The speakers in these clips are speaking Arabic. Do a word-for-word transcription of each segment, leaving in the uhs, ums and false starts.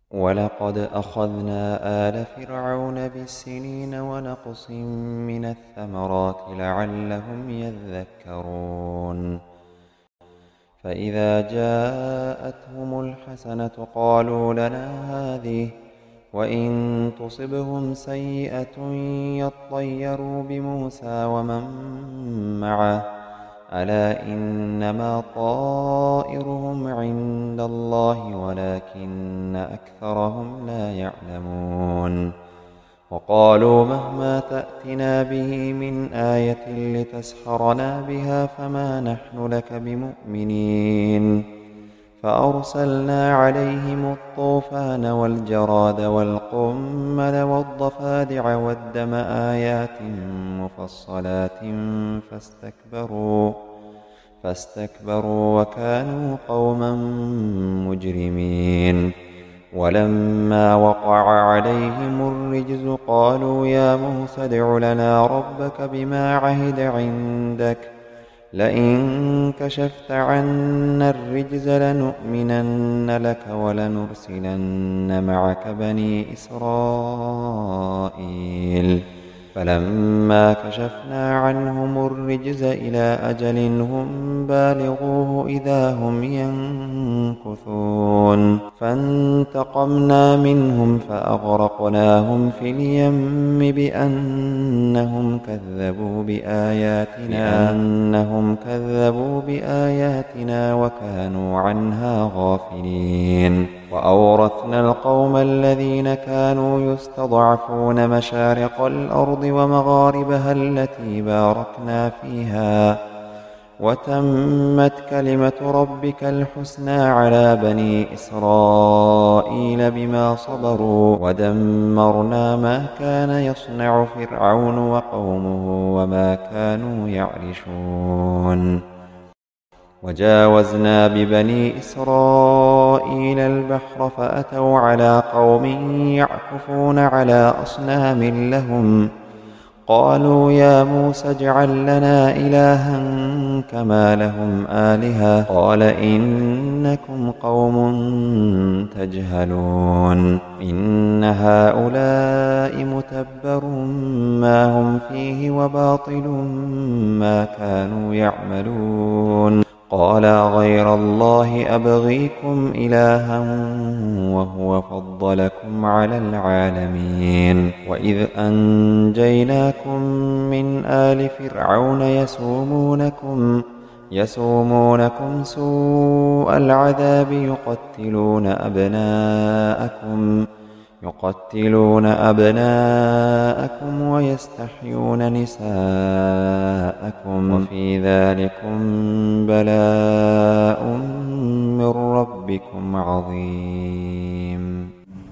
ولقد أخذنا آل فرعون بالسنين ونقص من الثمرات لعلهم يذكرون فإذا جاءتهم الحسنة قالوا لنا هذه وإن تصبهم سيئة يطيروا بموسى ومن معه ألا إنما طائرهم عند الله ولكن أكثرهم لا يعلمون وقالوا مهما تأتنا به من آية لتسحرنا بها فما نحن لك بمؤمنين فأرسلنا عليهم الطوفان والجراد والقمل والضفادع والدم آيات مفصلات فاستكبروا فاستكبروا وكانوا قوما مجرمين ولما وقع عليهم الرجز قالوا يا موسى ادع لنا ربك بما عهد عندك لئن كشفت عنا الرجز لنؤمنن لك ولنرسلن معك بني إسرائيل فلما كشفنا عنهم الرجز إلى أجل هم بالغوه إذا هم ينكثون فانتقمنا منهم فأغرقناهم في اليم بأنهم كذبوا بآياتنا بأنهم كذبوا بآياتنا وكانوا عنها غافلين وأورثنا القوم الذين كانوا يستضعفون مشارق الأرض ومغاربها التي باركنا فيها وتمت كلمة ربك الحسنى على بني إسرائيل بما صبروا ودمرنا ما كان يصنع فرعون وقومه وما كانوا يعرشون وجاوزنا ببني إسرائيل البحر فأتوا على قوم يعكفون على أصنام لهم قالوا يا موسى اجعل لنا إلها كما لهم آلهة قال إنكم قوم تجهلون إن هؤلاء متبر ما هم فيه وباطل ما كانوا يعملون قال غير الله أبغيكم إلها وهو فضلكم على العالمين وإذ أنجيناكم من آل فرعون يسومونكم يسومونكم سوء العذاب يقتلون أبناءكم يقتلون أبناءكم ويستحيون نساءكم وفي ذلكم بلاء من ربكم عظيم.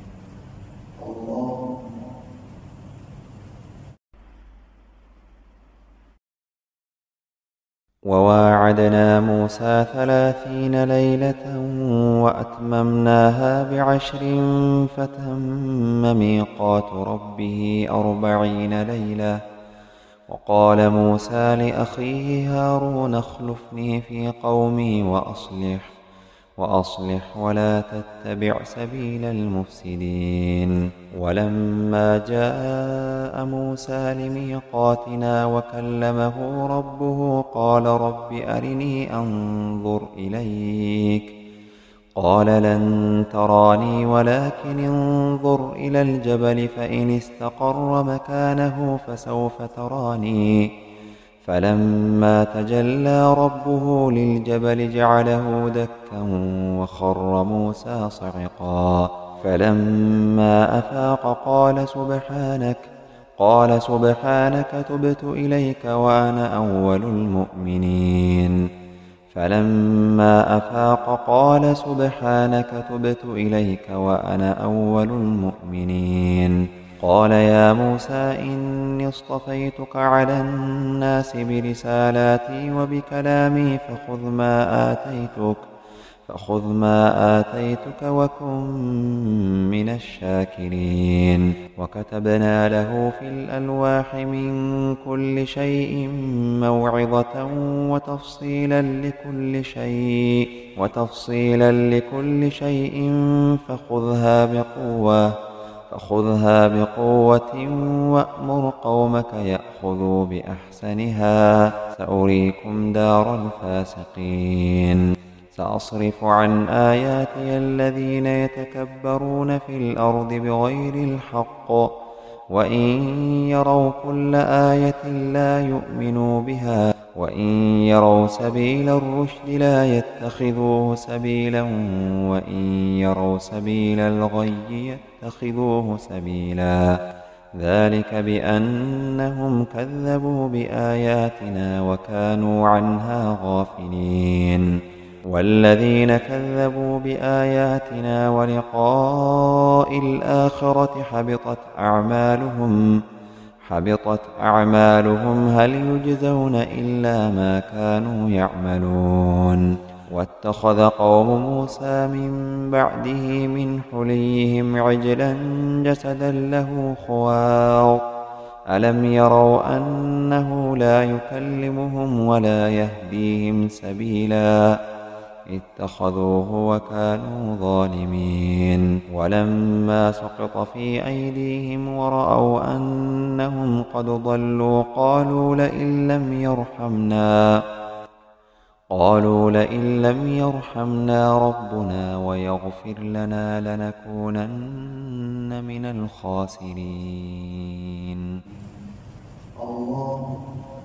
وواعدنا موسى ثلاثين ليلة وأتممناها بعشر فتم ميقات ربه أربعين ليلة وقال موسى لأخيه هارون اخلفني في قومي وأصلح وأصلح ولا تتبع سبيل المفسدين ولما جاء موسى لميقاتنا وكلمه ربه قال رب أرني أنظر إليك قال لن تراني ولكن انظر إلى الجبل فإن استقر مكانه فسوف تراني فلما تجلى ربه للجبل جعله دكا وخر موسى صعقا فلما أفاق قال سبحانك قال سبحانك تبت إليك وأنا أول المؤمنين فلما أفاق قال سبحانك تبت إليك وأنا أول المؤمنين قال يا موسى إني اصطفيتك على الناس برسالاتي وبكلامي فخذ ما آتيتك فخذ ما آتيتك وكن من الشاكرين. وكتبنا له في الألواح من كل شيء موعظة وتفصيلا لكل شيء وتفصيلا لكل شيء فخذها بقوة فخذها بقوة وأمر قومك يأخذوا بأحسنها سأريكم دار الفاسقين. سأصرف عن آياتي الذين يتكبرون في الأرض بغير الحق وإن يروا كل آية لا يؤمنوا بها وإن يروا سبيل الرشد لا يتخذوه سبيلا وإن يروا سبيل الغي يتخذوه سبيلا ذلك بأنهم كذبوا بآياتنا وكانوا عنها غافلين. والذين كذبوا بآياتنا ولقاء الآخرة حبطت أعمالهم حبطت أعمالهم هل يجزون إلا ما كانوا يعملون. واتخذ قوم موسى من بعده من حليهم عجلا جسدا له خوار ألم يروا أنه لا يكلمهم ولا يهديهم سبيلا اتخذوه وكانوا ظالمين. ولما سقط في أيديهم ورأوا أنهم قد ضلوا قالوا لئن لم يرحمنا قالوا لئن لم يرحمنا ربنا ويغفر لنا لنكونن من الخاسرين. الله